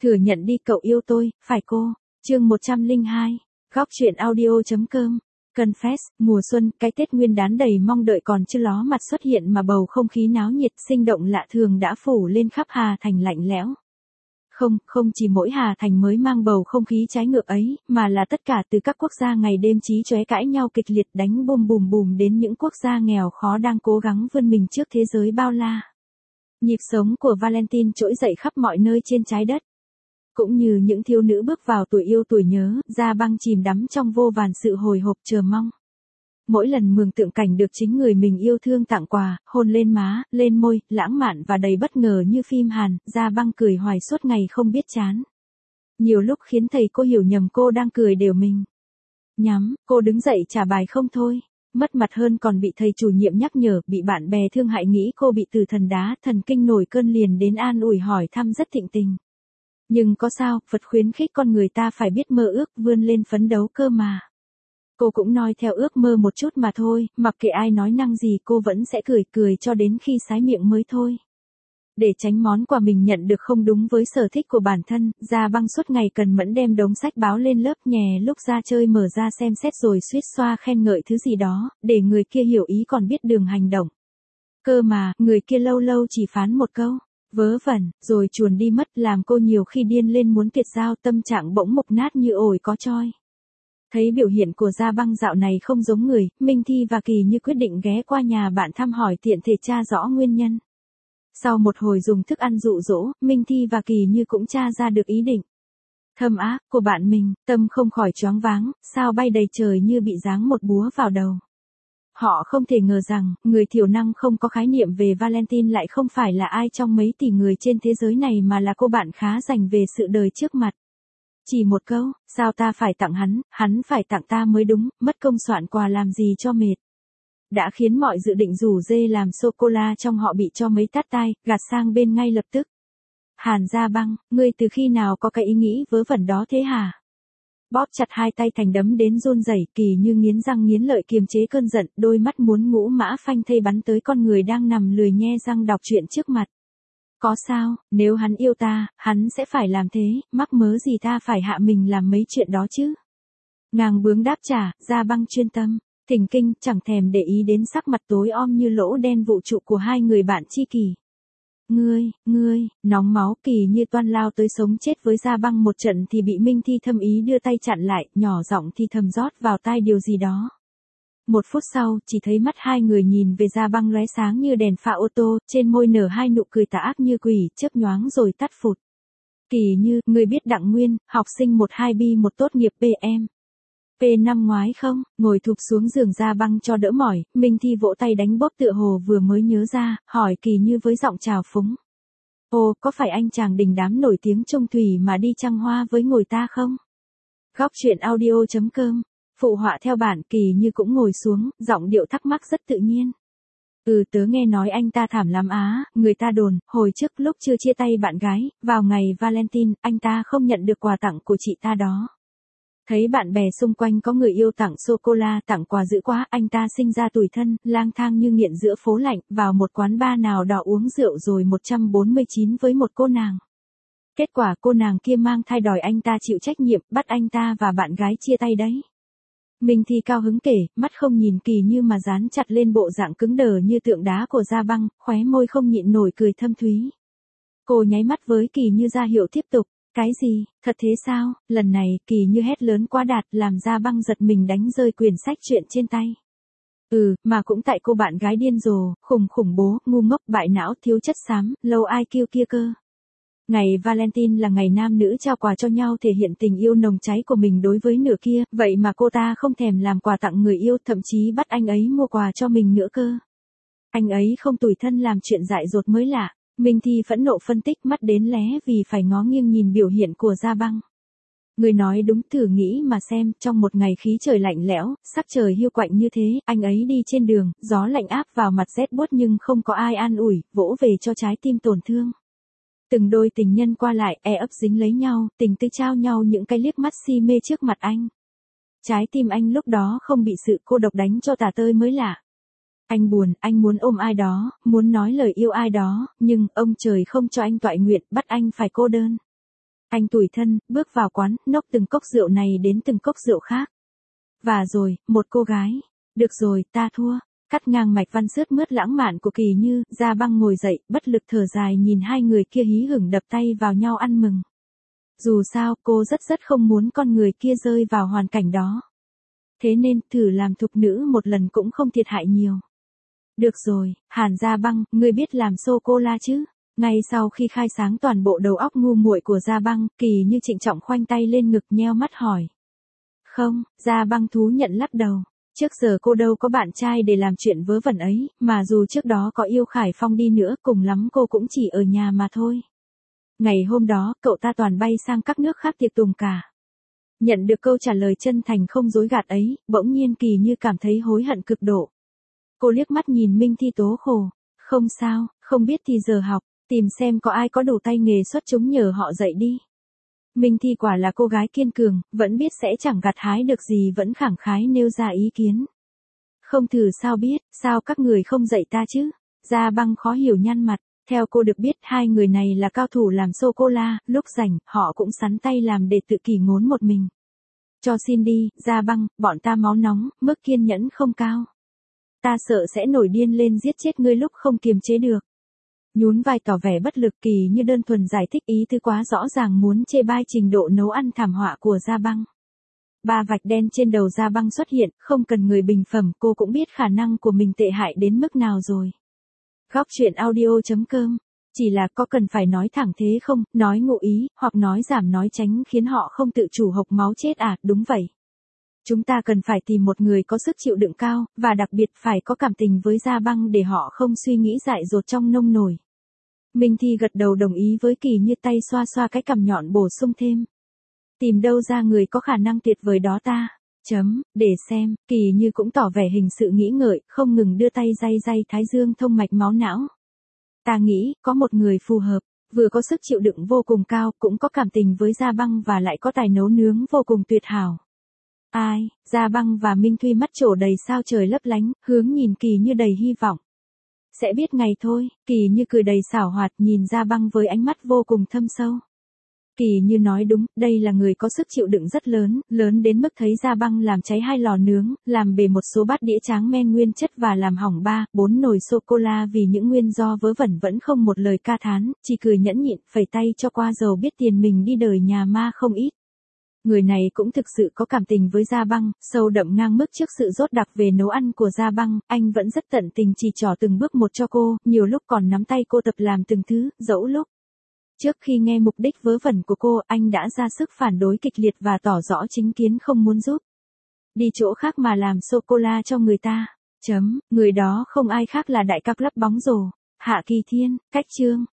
Thừa nhận đi cậu yêu tôi, phải cô. Chương 102. Góc truyện audio.com. Confess, mùa xuân, cái Tết Nguyên đán đầy mong đợi còn chưa ló mặt xuất hiện mà bầu không khí náo nhiệt sinh động lạ thường đã phủ lên khắp Hà Thành lạnh lẽo. Không chỉ mỗi Hà Thành mới mang bầu không khí trái ngược ấy, mà là tất cả từ các quốc gia ngày đêm chí chóe cãi nhau kịch liệt đánh bùm bùm bùm đến những quốc gia nghèo khó đang cố gắng vươn mình trước thế giới bao la. Nhịp sống của Valentine trỗi dậy khắp mọi nơi trên trái đất. Cũng như những thiếu nữ bước vào tuổi yêu tuổi nhớ, Gia Băng chìm đắm trong vô vàn sự hồi hộp chờ mong. Mỗi lần mường tượng cảnh được chính người mình yêu thương tặng quà, hôn lên má, lên môi, lãng mạn và đầy bất ngờ như phim Hàn, Gia Băng cười hoài suốt ngày không biết chán. Nhiều lúc khiến thầy cô hiểu nhầm cô đang cười đều mình. Nhắm, cô đứng dậy trả bài không thôi. Mất mặt hơn còn bị thầy chủ nhiệm nhắc nhở, bị bạn bè thương hại nghĩ cô bị tử thần đá, thần kinh nổi cơn liền đến an ủi hỏi thăm rất thịnh tình. Nhưng có sao, Phật khuyến khích con người ta phải biết mơ ước vươn lên phấn đấu cơ mà. Cô cũng noi theo ước mơ một chút mà thôi, mặc kệ ai nói năng gì cô vẫn sẽ cười cho đến khi sái miệng mới thôi. Để tránh món quà mình nhận được không đúng với sở thích của bản thân, Gia Băng suốt ngày cần mẫn đem đống sách báo lên lớp nhè lúc ra chơi mở ra xem xét rồi suýt xoa khen ngợi thứ gì đó, để người kia hiểu ý còn biết đường hành động. Cơ mà, người kia lâu lâu chỉ phán một câu, vớ vẩn, rồi chuồn đi mất làm cô nhiều khi điên lên muốn tuyệt giao tâm trạng bỗng mục nát như ổi có trói. Thấy biểu hiện của Gia Băng dạo này không giống người, Minh Thi và Kỳ Như quyết định ghé qua nhà bạn thăm hỏi tiện thể tra rõ nguyên nhân. Sau một hồi dùng thức ăn dụ dỗ, Minh Thi và Kỳ Như cũng tra ra được ý định thâm ác của bạn mình, tâm không khỏi choáng váng, sao bay đầy trời như bị giáng một búa vào đầu. Họ không thể ngờ rằng, người thiểu năng không có khái niệm về Valentine lại không phải là ai trong mấy tỷ người trên thế giới này mà là cô bạn khá dành về sự đời trước mặt. Chỉ một câu, sao ta phải tặng hắn phải tặng ta mới đúng, mất công soạn quà làm gì cho mệt. Đã khiến mọi dự định rủ dê làm sô-cô-la trong họ bị cho mấy tát tai, gạt sang bên ngay lập tức. Hàn Gia Băng, ngươi từ khi nào có cái ý nghĩ vớ vẩn đó thế hả? Bóp chặt hai tay thành đấm đến run rẩy, Kỳ Như nghiến răng nghiến lợi kiềm chế cơn giận, đôi mắt muốn ngũ mã phanh thây bắn tới con người đang nằm lười nhe răng đọc truyện trước mặt. Có sao, nếu hắn yêu ta, hắn sẽ phải làm thế, mắc mớ gì ta phải hạ mình làm mấy chuyện đó chứ? Ngang bướng đáp trả, Gia Băng chuyên tâm, thỉnh kinh, chẳng thèm để ý đến sắc mặt tối om như lỗ đen vũ trụ của hai người bạn tri kỷ. Ngươi, nóng máu, Kỳ Như toan lao tới sống chết với Gia Băng một trận thì bị Minh Thi thâm ý đưa tay chặn lại, nhỏ giọng thì thầm rót vào tai điều gì đó. Một phút sau, chỉ thấy mắt hai người nhìn về Gia Băng lóe sáng như đèn pha ô tô, trên môi nở hai nụ cười tà ác như quỷ, chớp nhoáng rồi tắt phụt. Kỳ Như, ngươi biết Đặng Nguyên, học sinh 12B một tốt nghiệp PM. P5 ngoái không, ngồi thụp xuống giường Gia Băng cho đỡ mỏi, Minh Thi vỗ tay đánh bóp tựa hồ vừa mới nhớ ra, hỏi Kỳ Như với giọng trào phúng. Ồ, có phải anh chàng đình đám nổi tiếng Trung Thủy mà đi trăng hoa với ngồi ta không? Góc truyện audio.com. Phụ họa theo bản, Kỳ Như cũng ngồi xuống, giọng điệu thắc mắc rất tự nhiên. Tớ nghe nói anh ta thảm lắm á, người ta đồn, hồi trước lúc chưa chia tay bạn gái, vào ngày Valentine, anh ta không nhận được quà tặng của chị ta đó. Thấy bạn bè xung quanh có người yêu tặng sô-cô-la tặng quà dữ quá, anh ta sinh ra tủi thân, lang thang như nghiện giữa phố lạnh, vào một quán bar nào đó uống rượu rồi 149 với một cô nàng. Kết quả cô nàng kia mang thai đòi anh ta chịu trách nhiệm, bắt anh ta và bạn gái chia tay đấy. Minh Thi cao hứng kể, mắt không nhìn Kỳ Như mà dán chặt lên bộ dạng cứng đờ như tượng đá của Gia Băng, khóe môi không nhịn nổi cười thâm thúy. Cô nháy mắt với Kỳ Như ra hiệu tiếp tục. Cái gì, thật thế sao? Lần này, Kỳ Như hét lớn quá đạt làm Gia Băng giật mình đánh rơi quyển sách truyện trên tay. Mà cũng tại cô bạn gái điên rồ, khủng bố, ngu ngốc, bại não, thiếu chất xám, low IQ kia cơ. Ngày Valentine là ngày nam nữ trao quà cho nhau thể hiện tình yêu nồng cháy của mình đối với nửa kia, vậy mà cô ta không thèm làm quà tặng người yêu, thậm chí bắt anh ấy mua quà cho mình nữa cơ. Anh ấy không tủi thân làm chuyện dại dột mới lạ. Minh Thi phẫn nộ phân tích, mắt đến lé vì phải ngó nghiêng nhìn biểu hiện của Gia Băng. Người nói đúng, thử nghĩ mà xem, trong một ngày khí trời lạnh lẽo, sắc trời hiu quạnh như thế, anh ấy đi trên đường, gió lạnh áp vào mặt rét buốt nhưng không có ai an ủi, vỗ về cho trái tim tổn thương. Từng đôi tình nhân qua lại, ấp dính lấy nhau, tình tư trao nhau những cái liếc mắt si mê trước mặt anh. Trái tim anh lúc đó không bị sự cô độc đánh cho tả tơi mới lạ. Anh buồn, anh muốn ôm ai đó, muốn nói lời yêu ai đó, nhưng ông trời không cho anh toại nguyện, bắt anh phải cô đơn. Anh tủi thân, bước vào quán, nốc từng cốc rượu này đến từng cốc rượu khác. Và rồi, một cô gái. Được rồi, ta thua. Cắt ngang mạch văn sướt mướt lãng mạn của Kỳ Như, Gia Băng ngồi dậy, bất lực thở dài nhìn hai người kia hí hửng đập tay vào nhau ăn mừng. Dù sao, cô rất không muốn con người kia rơi vào hoàn cảnh đó. Thế nên, thử làm thục nữ một lần cũng không thiệt hại nhiều. Được rồi, Hàn Gia Băng, ngươi biết làm sô-cô-la chứ? Ngay sau khi khai sáng toàn bộ đầu óc ngu muội của Gia Băng, Kỳ Như trịnh trọng khoanh tay lên ngực nheo mắt hỏi. Không, Gia Băng thú nhận lắc đầu. Trước giờ cô đâu có bạn trai để làm chuyện vớ vẩn ấy, mà dù trước đó có yêu Khải Phong đi nữa, cùng lắm cô cũng chỉ ở nhà mà thôi. Ngày hôm đó, cậu ta toàn bay sang các nước khác tiệc tùng cả. Nhận được câu trả lời chân thành không dối gạt ấy, bỗng nhiên Kỳ Như cảm thấy hối hận cực độ. Cô liếc mắt nhìn Minh Thi tố khổ. Không sao, không biết thì giờ học, tìm xem có ai có đủ tay nghề xuất chúng nhờ họ dạy đi. Minh Thi quả là cô gái kiên cường, vẫn biết sẽ chẳng gặt hái được gì vẫn khẳng khái nêu ra ý kiến. Không thử sao biết, sao các người không dạy ta chứ? Gia Băng khó hiểu nhăn mặt, theo cô được biết hai người này là cao thủ làm sô-cô-la, lúc rảnh, họ cũng sắn tay làm để tự kỷ ngốn một mình. Cho xin đi, Gia Băng, bọn ta máu nóng, mức kiên nhẫn không cao. Ta sợ sẽ nổi điên lên giết chết ngươi lúc không kiềm chế được. Nhún vai tỏ vẻ bất lực, Kỳ Như đơn thuần giải thích ý tứ quá rõ ràng muốn chê bai trình độ nấu ăn thảm họa của Gia Băng. Ba vạch đen trên đầu Gia Băng xuất hiện, không cần người bình phẩm, cô cũng biết khả năng của mình tệ hại đến mức nào rồi. Góc truyện audio.com. Chỉ là có cần phải nói thẳng thế không, nói ngụ ý, hoặc nói giảm nói tránh khiến họ không tự chủ hộc máu chết à, đúng vậy. Chúng ta cần phải tìm một người có sức chịu đựng cao, và đặc biệt phải có cảm tình với Gia Băng để họ không suy nghĩ dại dột trong nông nổi. Minh Thi gật đầu đồng ý với Kỳ Như, tay xoa xoa cái cằm nhọn bổ sung thêm. Tìm đâu ra người có khả năng tuyệt vời đó ta? Để xem, Kỳ Như cũng tỏ vẻ hình sự nghĩ ngợi, không ngừng đưa tay day thái dương thông mạch máu não. Ta nghĩ, có một người phù hợp, vừa có sức chịu đựng vô cùng cao, cũng có cảm tình với Gia Băng và lại có tài nấu nướng vô cùng tuyệt hảo. Ai? Gia Băng và Minh Thuy mắt trổ đầy sao trời lấp lánh, hướng nhìn Kỳ Như đầy hy vọng. Sẽ biết ngày thôi, Kỳ Như cười đầy xảo hoạt nhìn Gia Băng với ánh mắt vô cùng thâm sâu. Kỳ Như nói đúng, đây là người có sức chịu đựng rất lớn, lớn đến mức thấy Gia Băng làm cháy 2 lò nướng, làm bể một số bát đĩa tráng men nguyên chất và làm hỏng 3-4 nồi sô-cô-la vì những nguyên do vớ vẩn vẫn không một lời ca thán, chỉ cười nhẫn nhịn, phẩy tay cho qua dầu biết tiền mình đi đời nhà ma không ít. Người này cũng thực sự có cảm tình với Gia Băng, sâu đậm ngang mức trước sự dốt đặc về nấu ăn của Gia Băng, anh vẫn rất tận tình chỉ trỏ từng bước một cho cô, nhiều lúc còn nắm tay cô tập làm từng thứ, dẫu lúc. Trước khi nghe mục đích vớ vẩn của cô, anh đã ra sức phản đối kịch liệt và tỏ rõ chính kiến không muốn giúp. Đi chỗ khác mà làm sô-cô-la cho người ta. Người đó không ai khác là đại ca club bóng rổ, Hạ Kỳ Thiên, Cách Trương.